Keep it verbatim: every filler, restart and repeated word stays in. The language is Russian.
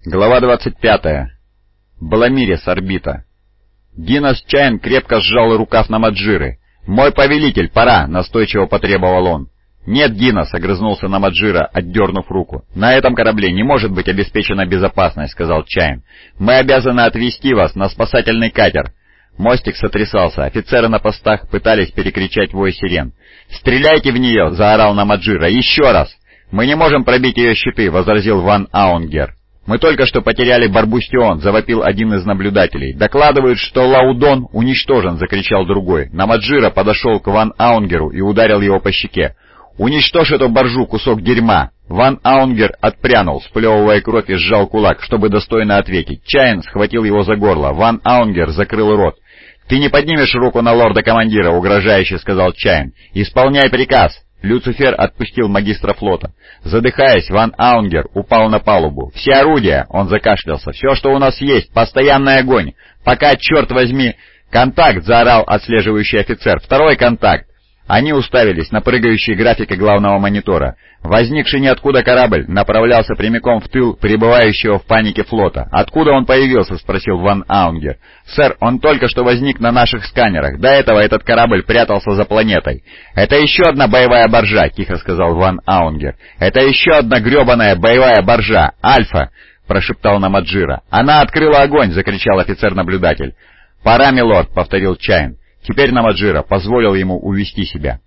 Глава двадцать пятая. Баламирис, орбита. Динос Чайн крепко сжал рукав Намаджиры. «Мой повелитель, пора!» — настойчиво потребовал он. «Нет, Динос!» — огрызнулся Намаджира, отдернув руку. «На этом корабле не может быть обеспечена безопасность», — сказал Чайн. «Мы обязаны отвезти вас на спасательный катер». Мостик сотрясался, офицеры на постах пытались перекричать вой сирен. «Стреляйте в нее!» — заорал Намаджира. «Еще раз!» «Мы не можем пробить ее щиты!» — возразил Ван Аунгер. «Мы только что потеряли Барбустион», — завопил один из наблюдателей. «Докладывают, что Лаудон уничтожен», — закричал другой. Намаджира подошел к Ван Аунгеру и ударил его по щеке. «Уничтожь эту боржу, кусок дерьма!» Ван Аунгер отпрянул, сплевывая кровь, и сжал кулак, чтобы достойно ответить. Чайн схватил его за горло. Ван Аунгер закрыл рот. «Ты не поднимешь руку на лорда-командира», — угрожающе сказал Чайн. «Исполняй приказ!» Люцифер отпустил магистра флота. Задыхаясь, Ван Аунгер упал на палубу. «Все орудия!» — он закашлялся. «Все, что у нас есть! Постоянный огонь! Пока, черт возьми!» «Контакт!» — заорал отслеживающий офицер. «Второй контакт!» Они уставились на прыгающие графики главного монитора. Возникший ниоткуда корабль направлялся прямиком в тыл пребывающего в панике флота. «Откуда он появился?» — спросил Ван Аунгер. «Сэр, он только что возник на наших сканерах. До этого этот корабль прятался за планетой». «Это еще одна боевая боржа», — тихо сказал Ван Аунгер. «Это еще одна гребаная боевая боржа. Альфа!» — прошептал Намаджира. «Она открыла огонь!» — закричал офицер-наблюдатель. «Пора, милорд!» — повторил Чайн. Теперь Намаджира позволил ему увести себя.